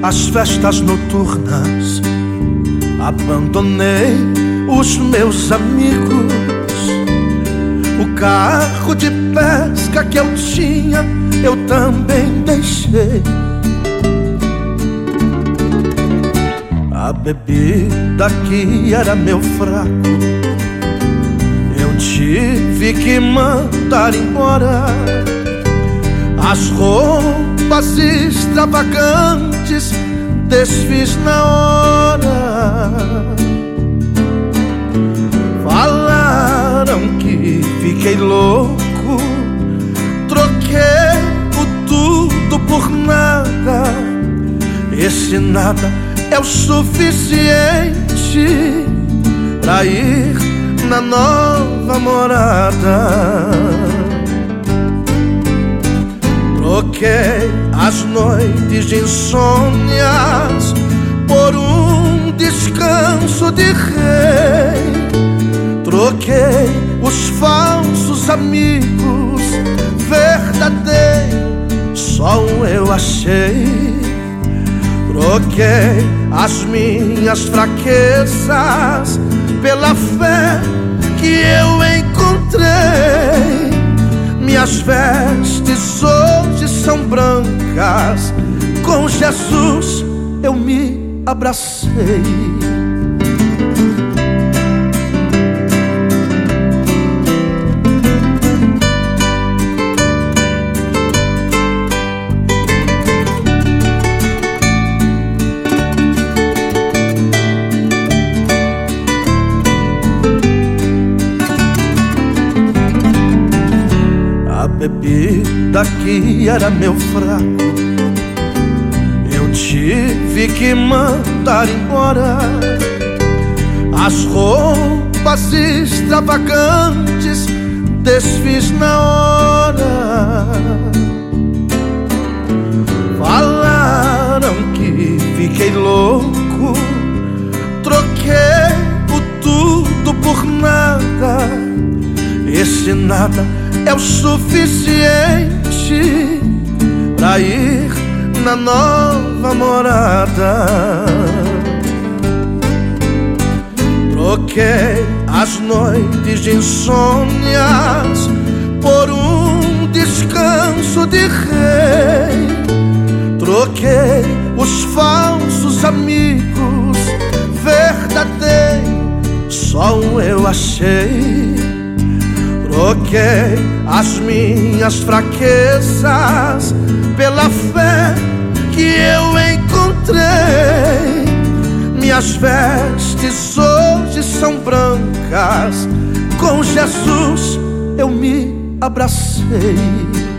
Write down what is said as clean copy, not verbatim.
as festas noturnas, abandonei os meus amigos. O carro de pesca que eu tinha, eu também deixei. A bebida que era meu fraco, eu tive que mandar embora. As roupas extravagantes desfiz na hora. Falaram que fiquei louco, troquei o tudo por nada. Esse nada é o suficiente pra ir na nova morada. Troquei as noites de insônias por um descanso de rei. Troquei os falsos amigos, verdadeiro só eu achei. Troquei as minhas fraquezas pela fé que eu encontrei. Minhas vestes hoje são brancas, com Jesus eu me abracei. A bebida que era meu fraco, eu tive que mandar embora. As roupas extravagantes desfiz na hora. Falaram que fiquei louco, troquei o tudo por nada. Esse nada é o suficiente pra ir na nova morada. Troquei as noites de insônias por um descanso de rei. Troquei os falsos amigos, verdadeiro só eu achei. Troquei as minhas fraquezas pela fé que eu encontrei. Minhas vestes hoje são brancas, com Jesus eu me abracei.